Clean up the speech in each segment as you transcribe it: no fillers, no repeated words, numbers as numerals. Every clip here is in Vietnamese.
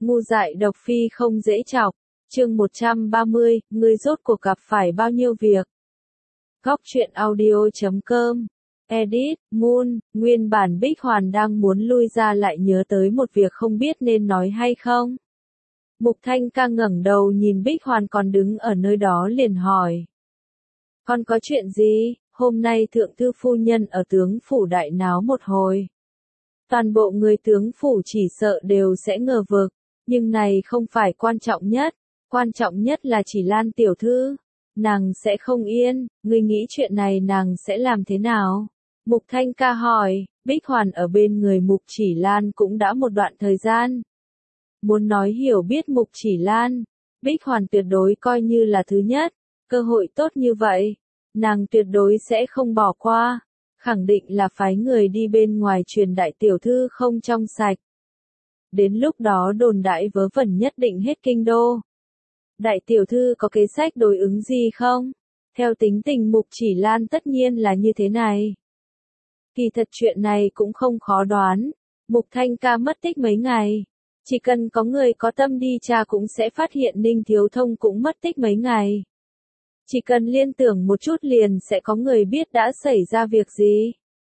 Ngu dại độc phi không dễ chọc. Chương 130, ngươi rốt cuộc gặp phải bao nhiêu việc. Góc truyện audio.com. Edit, Moon, nguyên bản Bích Hoàn đang muốn lui ra lại nhớ tới một việc không biết nên nói hay không. Mục Thanh Ca ngẩng đầu nhìn Bích Hoàn còn đứng ở nơi đó liền hỏi. Con có chuyện gì? Hôm nay thượng thư phu nhân ở tướng phủ đại náo một hồi. Toàn bộ người tướng phủ chỉ sợ đều sẽ ngờ vực, nhưng này không phải quan trọng nhất. Quan trọng nhất là chỉ Lan tiểu thư. Nàng sẽ không yên, ngươi nghĩ chuyện này nàng sẽ làm thế nào? Mục Thanh Ca hỏi, Bích Hoàn ở bên người Mục Chỉ Lan cũng đã một đoạn thời gian. Muốn nói hiểu biết Mục Chỉ Lan, Bích Hoàn tuyệt đối coi như là thứ nhất, cơ hội tốt như vậy, nàng tuyệt đối sẽ không bỏ qua, khẳng định là phái người đi bên ngoài truyền đại tiểu thư không trong sạch. Đến lúc đó đồn đại vớ vẩn nhất định hết kinh đô. Đại tiểu thư có kế sách đối ứng gì không? Theo tính tình Mục Chỉ Lan tất nhiên là như thế này. Kỳ thật chuyện này cũng không khó đoán. Mục Thanh Ca mất tích mấy ngày. Chỉ cần có người có tâm đi tra cũng sẽ phát hiện Ninh Thiếu Thông cũng mất tích mấy ngày. Chỉ cần liên tưởng một chút liền sẽ có người biết đã xảy ra việc gì.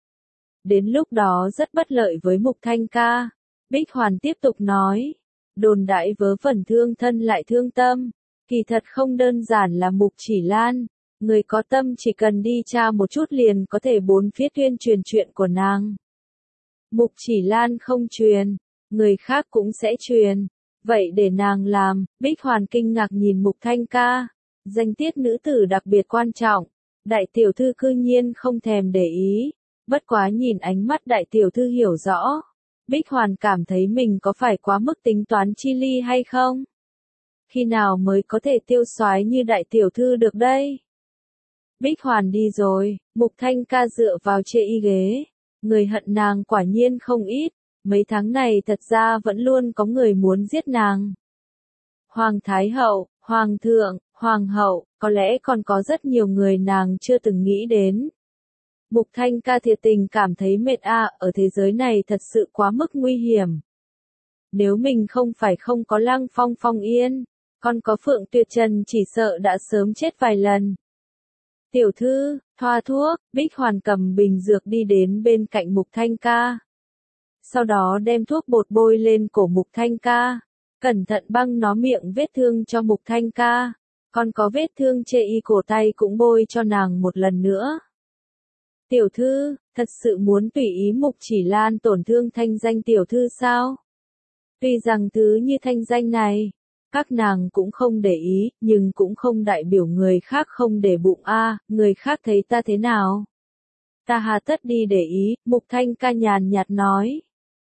Đến lúc đó rất bất lợi với Mục Thanh Ca. Bích Hoàn tiếp tục nói. Đồn đại vớ vẩn thương thân lại thương tâm. Kỳ thật không đơn giản là Mục Chỉ Lan. Người có tâm chỉ cần đi tra một chút liền có thể bốn phía tuyên truyền chuyện của nàng. Mục Chỉ Lan không truyền, người khác cũng sẽ truyền. Vậy để nàng làm, Bích Hoàn kinh ngạc nhìn Mục Thanh Ca. Danh tiết nữ tử đặc biệt quan trọng. Đại tiểu thư cư nhiên không thèm để ý. Bất quá nhìn ánh mắt đại tiểu thư hiểu rõ. Bích Hoàn cảm thấy mình có phải quá mức tính toán chi ly hay không? Khi nào mới có thể tiêu soái như đại tiểu thư được đây? Bích Hoàn đi rồi, Mục Thanh Ca dựa vào chê y ghế. Người hận nàng quả nhiên không ít, mấy tháng này thật ra vẫn luôn có người muốn giết nàng. Hoàng Thái Hậu, Hoàng Thượng, Hoàng Hậu, có lẽ còn có rất nhiều người nàng chưa từng nghĩ đến. Mục Thanh Ca thiệt tình cảm thấy mệt ở thế giới này thật sự quá mức nguy hiểm. Nếu mình không phải không có Lăng Phong Phong Yên, còn có Phượng Tuyệt Trần chỉ sợ đã sớm chết vài lần. Tiểu thư, thoa thuốc, Bích Hoàn cầm bình dược đi đến bên cạnh Mục Thanh Ca. Sau đó đem thuốc bột bôi lên cổ Mục Thanh Ca. Cẩn thận băng nó miệng vết thương cho Mục Thanh Ca. Còn có vết thương chê y cổ tay cũng bôi cho nàng một lần nữa. Tiểu thư, thật sự muốn tùy ý Mục Chỉ Lan tổn thương thanh danh tiểu thư sao? Tuy rằng thứ như thanh danh này, các nàng cũng không để ý, nhưng cũng không đại biểu người khác không để bụng người khác thấy ta thế nào? Ta hà tất đi để ý, Mục Thanh Ca nhàn nhạt nói.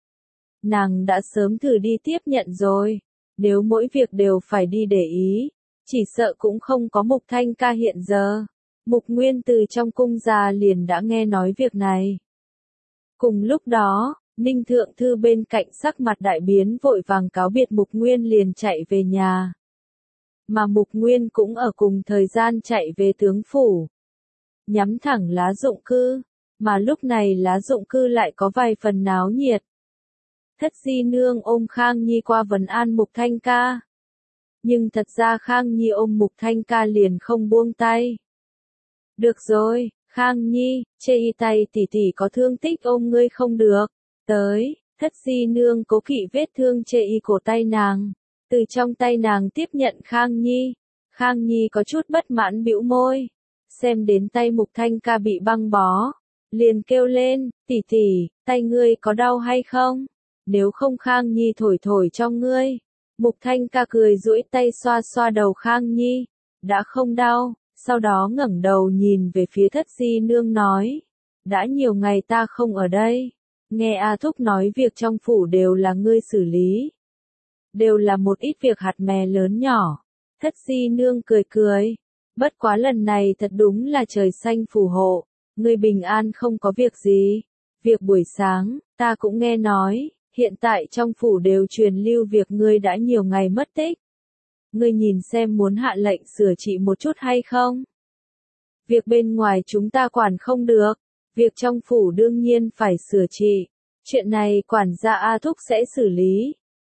Nàng đã sớm thử đi tiếp nhận rồi, nếu mỗi việc đều phải đi để ý, chỉ sợ cũng không có Mục Thanh Ca hiện giờ. Mục Nguyên từ trong cung ra liền đã nghe nói việc này. Cùng lúc đó, Ninh Thượng Thư bên cạnh sắc mặt đại biến vội vàng cáo biệt Mục Nguyên liền chạy về nhà. Mà Mục Nguyên cũng ở cùng thời gian chạy về tướng phủ. Nhắm thẳng Lá Dụng Cư, mà lúc này Lá Dụng Cư lại có vài phần náo nhiệt. Thất Di Nương ôm Khang Nhi qua vấn an Mục Thanh Ca. Nhưng thật ra Khang Nhi ôm Mục Thanh Ca liền không buông tay. Được rồi, Khang Nhi, chê y tay tỷ tỷ có thương tích ôm ngươi không được. Tới, Thất Di Nương cố kỵ vết thương chê y cổ tay nàng. Từ trong tay nàng tiếp nhận Khang Nhi. Khang Nhi có chút bất mãn bĩu môi. Xem đến tay Mục Thanh Ca bị băng bó. Liền kêu lên, tỷ tỷ, tay ngươi có đau hay không? Nếu không Khang Nhi thổi thổi cho ngươi. Mục Thanh Ca cười duỗi tay xoa xoa đầu Khang Nhi. Đã không đau. Sau đó ngẩng đầu nhìn về phía Thất Di Nương nói. Đã nhiều ngày ta không ở đây. Nghe A Thúc nói việc trong phủ đều là ngươi xử lý. Đều là một ít việc hạt mè lớn nhỏ. Thất Di Nương cười cười. Bất quá lần này thật đúng là trời xanh phù hộ. Ngươi bình an không có việc gì. Việc buổi sáng, ta cũng nghe nói. Hiện tại trong phủ đều truyền lưu việc ngươi đã nhiều ngày mất tích. Ngươi nhìn xem muốn hạ lệnh sửa trị một chút hay không? Việc bên ngoài chúng ta quản không được. Việc trong phủ đương nhiên phải sửa trị. Chuyện này quản gia A Thúc sẽ xử lý.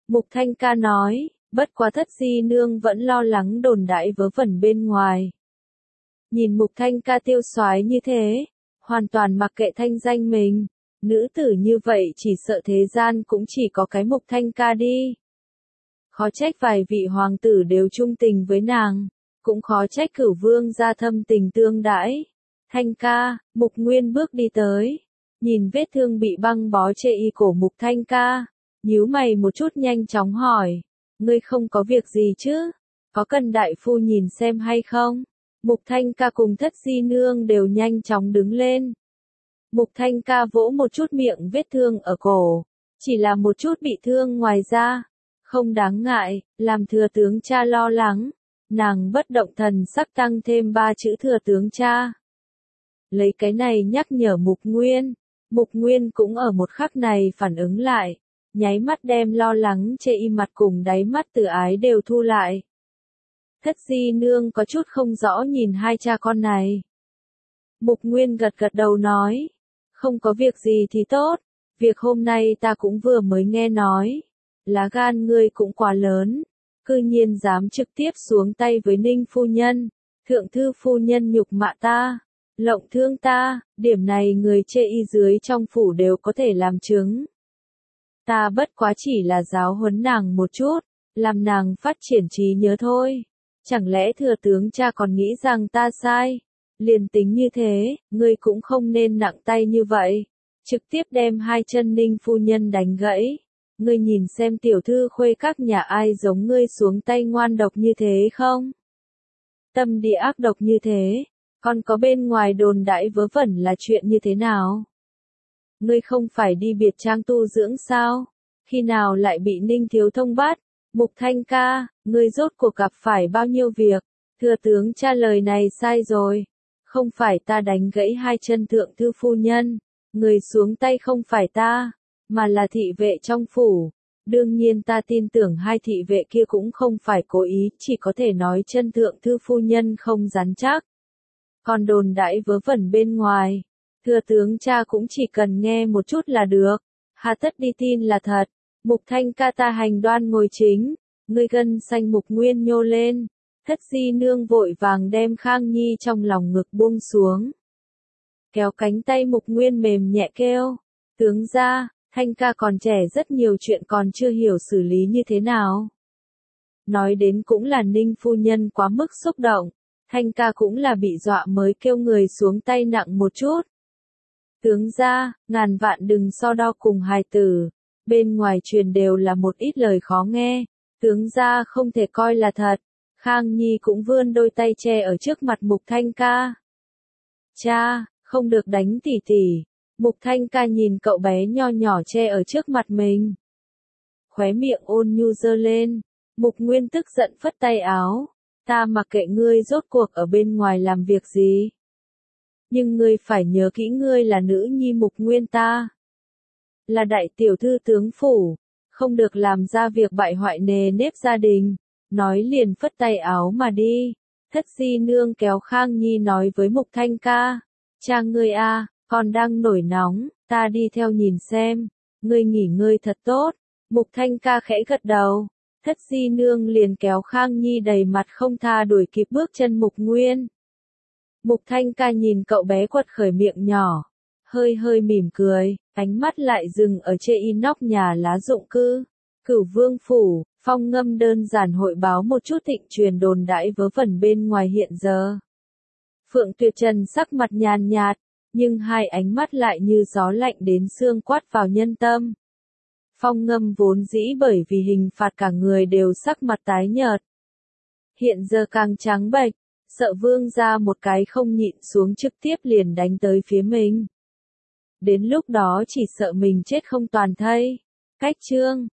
Mục Thanh Ca nói, bất quá Thất Di Nương vẫn lo lắng đồn đại vớ vẩn bên ngoài. Nhìn Mục Thanh Ca tiêu soái như thế, hoàn toàn mặc kệ thanh danh mình, nữ tử như vậy chỉ sợ thế gian cũng chỉ có cái Mục Thanh Ca đi. Khó trách vài vị hoàng tử đều trung tình với nàng, cũng khó trách Cửu Vương gia thâm tình tương đãi. Thanh Ca, Mục Nguyên bước đi tới, nhìn vết thương bị băng bó chê y cổ Mục Thanh Ca, nhíu mày một chút nhanh chóng hỏi, ngươi không có việc gì chứ? Có cần đại phu nhìn xem hay không? Mục Thanh Ca cùng Thất Di Nương đều nhanh chóng đứng lên. Mục Thanh Ca vỗ một chút miệng vết thương ở cổ, chỉ là một chút bị thương ngoài da, không đáng ngại, làm thừa tướng cha lo lắng. Nàng bất động thần sắc tăng thêm 3 chữ thừa tướng cha. Lấy cái này nhắc nhở Mục Nguyên. Mục Nguyên cũng ở một khắc này phản ứng lại, nháy mắt đem lo lắng chê y mặt cùng đáy mắt từ ái đều thu lại. Thất Di Nương có chút không rõ nhìn hai cha con này. Mục Nguyên gật gật đầu nói, không có việc gì thì tốt, việc hôm nay ta cũng vừa mới nghe nói, lá gan ngươi cũng quá lớn, cư nhiên dám trực tiếp xuống tay với Ninh phu nhân, thượng thư phu nhân nhục mạ ta, lộng thương ta, điểm này người chê y dưới trong phủ đều có thể làm chứng. Ta bất quá chỉ là giáo huấn nàng một chút, làm nàng phát triển trí nhớ thôi. Chẳng lẽ thừa tướng cha còn nghĩ rằng ta sai? Liền tính như thế, ngươi cũng không nên nặng tay như vậy. Trực tiếp đem 2 chân Ninh phu nhân đánh gãy. Ngươi nhìn xem tiểu thư khuê các nhà ai giống ngươi xuống tay ngoan độc như thế không? Tâm địa ác độc như thế, còn có bên ngoài đồn đãi vớ vẩn là chuyện như thế nào? Ngươi không phải đi biệt trang tu dưỡng sao? Khi nào lại bị Ninh thiếu thông bắt? Mục Thanh Ca, ngươi rốt cuộc gặp phải bao nhiêu việc? Thừa tướng cha lời này sai rồi. Không phải ta đánh gãy 2 chân thượng thư phu nhân. Người xuống tay không phải ta, mà là thị vệ trong phủ. Đương nhiên ta tin tưởng 2 thị vệ kia cũng không phải cố ý, chỉ có thể nói chân thượng thư phu nhân không rắn chắc. Còn đồn đãi vớ vẩn bên ngoài, thừa tướng cha cũng chỉ cần nghe một chút là được. Hà tất đi tin là thật. Mục Thanh Ca ta hành đoan ngồi chính, ngươi gân xanh Mục Nguyên nhô lên. Thất Di Nương vội vàng đem Khang Nhi trong lòng ngực buông xuống. Kéo cánh tay Mục Nguyên mềm nhẹ kêu, tướng gia, Thanh Ca còn trẻ rất nhiều chuyện còn chưa hiểu xử lý như thế nào. Nói đến cũng là Ninh phu nhân quá mức xúc động, Thanh Ca cũng là bị dọa mới kêu người xuống tay nặng một chút. Tướng gia, ngàn vạn đừng so đo cùng hài tử, bên ngoài truyền đều là một ít lời khó nghe, tướng gia không thể coi là thật. Khang Nhi cũng vươn đôi tay che ở trước mặt Mục Thanh Ca. Cha, không được đánh tỷ tỷ. Mục Thanh Ca nhìn cậu bé nho nhỏ che ở trước mặt mình. Khóe miệng ôn nhu giơ lên. Mục Nguyên tức giận phất tay áo. Ta mặc kệ ngươi rốt cuộc ở bên ngoài làm việc gì. Nhưng ngươi phải nhớ kỹ ngươi là nữ nhi Mục Nguyên ta. Là đại tiểu thư tướng phủ. Không được làm ra việc bại hoại nề nếp gia đình. Nói liền phất tay áo mà đi. Thất Di Nương kéo Khang Nhi nói với Mục Thanh Ca. Cha ngươi a, còn đang nổi nóng, ta đi theo nhìn xem. Ngươi nghỉ ngơi thật tốt. Mục Thanh Ca khẽ gật đầu. Thất Di Nương liền kéo Khang Nhi đầy mặt không tha đuổi kịp bước chân Mục Nguyên. Mục Thanh Ca nhìn cậu bé quật khởi miệng nhỏ. Hơi hơi mỉm cười, ánh mắt lại dừng ở trên nóc nhà lá dụng cư. Cửu Vương phủ, Phong Ngâm đơn giản hội báo một chút thịnh truyền đồn đãi vớ vẩn bên ngoài hiện giờ. Phượng Tuyệt Trần sắc mặt nhàn nhạt, nhưng hai ánh mắt lại như gió lạnh đến xương quát vào nhân tâm. Phong Ngâm vốn dĩ bởi vì hình phạt cả người đều sắc mặt tái nhợt. Hiện giờ càng trắng bệch, sợ vương ra một cái không nhịn xuống trực tiếp liền đánh tới phía mình. Đến lúc đó chỉ sợ mình chết không toàn thây. Cách chương